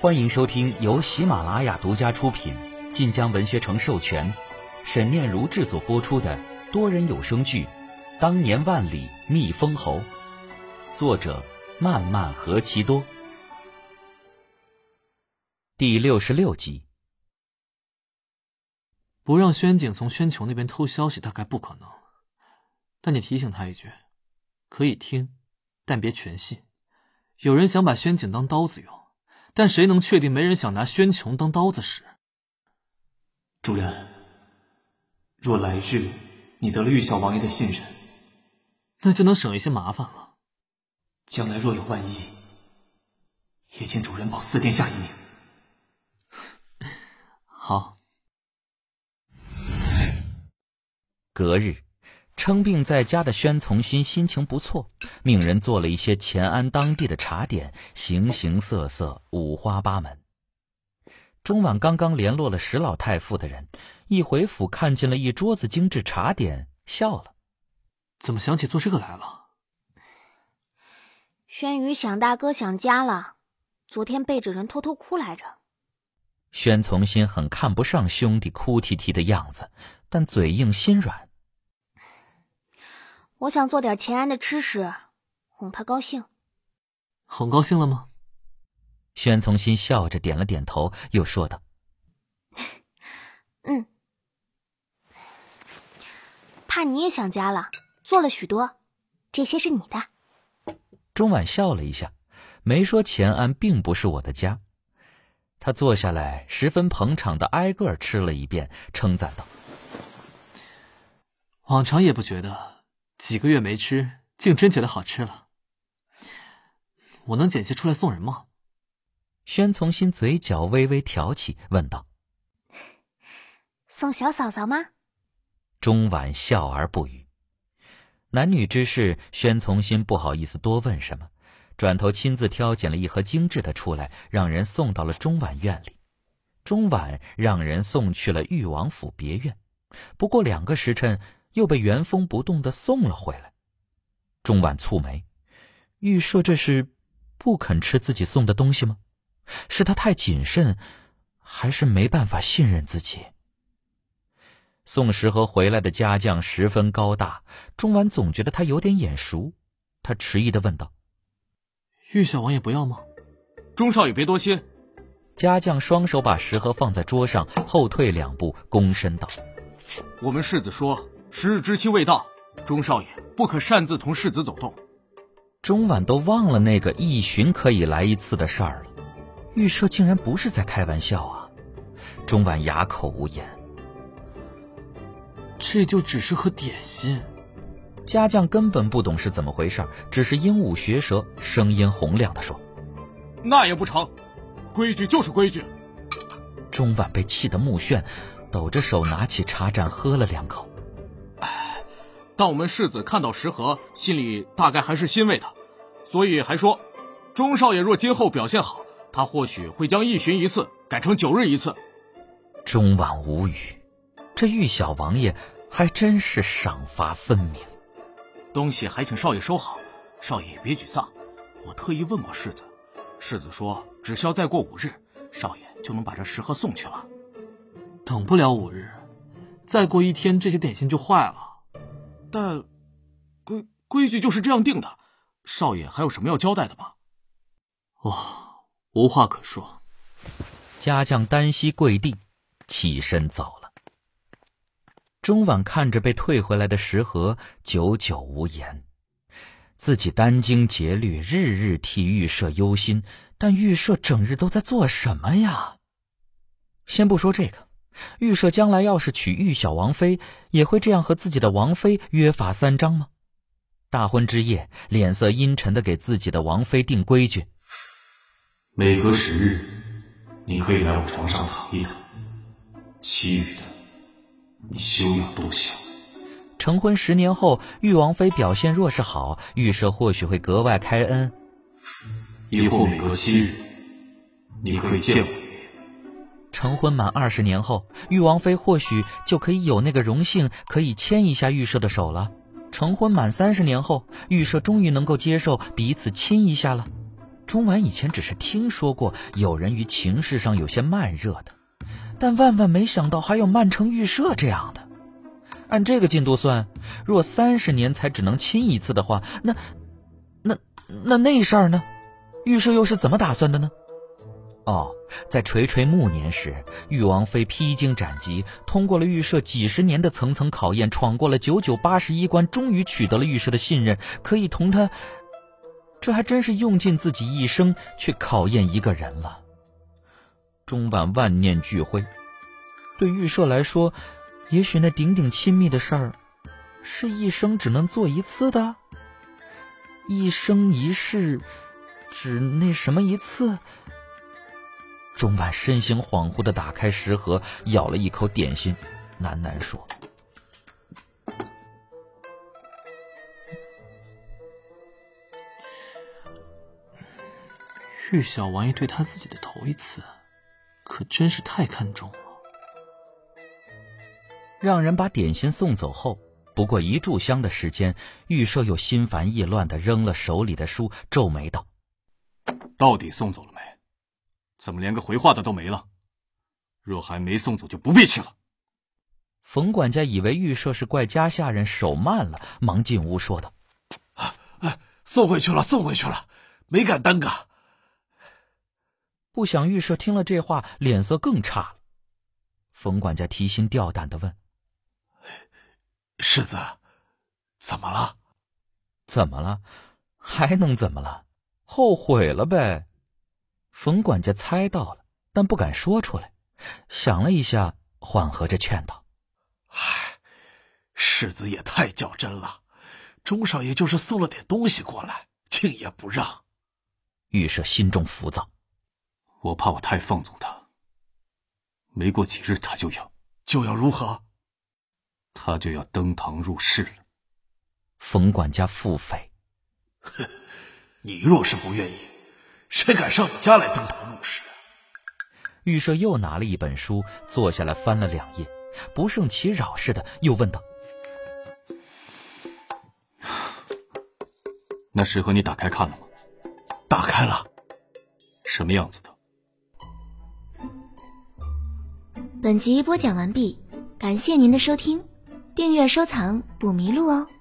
欢迎收听由喜马拉雅独家出品、晋江文学城授权、沈念如制作播出的多人有声剧《当年万里觅封侯》，作者漫漫何其多，第66集。 不让宣景从宣琼那边偷消息大概不可能，但你提醒他一句，可以听，但别全信。有人想把宣景当刀子用，但谁能确定没人想拿宣琼当刀子使？ 主人，若来日你得了玉小王爷的信任， 那就能省一些麻烦了。 将来若有万一，也请主人保四殿下一命。 好。 隔日，称病在家的宣从新心情不错，命人做了一些乾安当地的茶点，形形色色，五花八门。中晚刚刚联络了石老太傅的人，一回府看见了一桌子精致茶点，笑了。 怎么想起做这个来了？ 轩宇想大哥想家了，昨天背着人偷偷哭来着。 宣从新很看不上兄弟哭啼啼的样子，但嘴硬心软。 我想做点乾安的吃食，哄他高兴。 哄高兴了吗？ 宣从新笑着点了点头，又说道： 嗯，怕你也想家了，做了许多，这些是你的。 钟婉笑了一下，没说乾安并不是我的家。他坐下来，十分捧场的挨个吃了一遍，称赞道： 往常也不觉得，几个月没吃，竟真觉得好吃了。我能捡些出来送人吗？ 宣从新嘴角微微挑起，问道： 送小嫂嫂吗？ 钟婉笑而不语。男女之事，宣从新不好意思多问什么，转头亲自挑拣了一盒精致的出来，让人送到了钟婉院里。钟婉让人送去了裕王府别院，不过2个时辰又被原封不动地送了回来。钟婉蹙眉，预设这是不肯吃自己送的东西吗？是他太谨慎，还是没办法信任自己？送食盒回来的家将十分高大，钟婉总觉得他有点眼熟。他迟疑地问道： 玉小王爷不要吗？ 钟少爷别多心。 家将双手把食盒放在桌上，后退2步，躬身道： 我们世子说时日之期未到，钟少爷不可擅自同世子走动。 钟婉都忘了那个1旬可以来1次的事儿了，预设竟然不是在开玩笑啊！钟婉哑口无言。 这就只是盒点心。 家将根本不懂是怎么回事，只是鹦鹉学舌，声音洪亮地说： 那也不成，规矩就是规矩。 钟婉被气得目眩，抖着手拿起茶盏喝了2口。 但我们世子看到食盒，心里大概还是欣慰的，所以还说钟少爷若今后表现好，他或许会将1旬1次改成9日1次。 钟婉无语，这玉小王爷还真是赏罚分明。 东西还请少爷收好，少爷也别沮丧。我特意问过世子，世子说只需要再过5日，少爷就能把这食盒送去了。 等不了5日，再过1天这些点心就坏了。 但规矩就是这样定的，少爷还有什么要交代的吗？ 无话可说。 家将单膝跪地，起身走了。钟婉看着被退回来的食盒，久久无言。自己殚精竭虑，日日替预设忧心，但预设整日都在做什么呀？先不说这个，预设将来要是娶玉小王妃，也会这样和自己的王妃约法3章吗？大婚之夜，脸色阴沉地给自己的王妃定规矩： 每隔10日，你可以来我床上躺一躺，其余的你休要多想。 成婚10年后，玉王妃表现若是好，预设或许会格外开恩。 以后每隔7日，你可以见我爷爷。 成婚满20年后，玉王妃或许就可以有那个荣幸，可以牵一下预设的手了。成婚满30年后，预设终于能够接受彼此亲一下了。 钟婉以前只是听说过有人于情事上有些慢热的，但万万没想到还有慢成预设这样的。按这个进度算，若30年才只能亲一次的话，那事儿呢？预设又是怎么打算的呢？在垂垂暮年时，玉王妃披荆斩棘，通过了预设几十年的层层考验，闯过了9981关，终于取得了预设的信任，可以同他。这还真是用尽自己一生去考验一个人了。钟婉万念俱灰，对预设来说，也许那顶顶亲密的事儿，是一生只能做一次的，一生一世，只那什么一次。钟婉身形恍惚地打开食盒，咬了一口点心，喃喃说： 玉小王爷对他自己的头一次，可真是太看重了。 让人把点心送走后，不过1炷香的时间，玉舍又心烦意乱地扔了手里的书，皱眉道： 到底送走了没？怎么连个回话的都没了？若还没送走，就不必去了。 冯管家以为玉舍是怪家下人手慢了，忙进屋说道： 送回去了，送回去了，没敢耽搁。 不想玉舍听了这话，脸色更差了。冯管家提心吊胆地问： 世子，怎么了？ 怎么了？还能怎么了？后悔了呗。冯管家猜到了，但不敢说出来，想了一下，缓和着劝道： 世子也太较真了，钟少爷就是送了点东西过来，竟也不让。 玉舍心中浮躁， 我怕我太放纵他，没过几日他就要如何？ 他就要登堂入室了。 冯管家腹诽： 你若是不愿意，谁敢上你家来登堂入室？ 玉舍又拿了一本书，坐下来翻了2页，不胜其扰似的，又问道： 那食盒你打开看了吗？ 打开了。 什么样子的？ 本集播讲完毕，感谢您的收听，订阅收藏不迷路哦。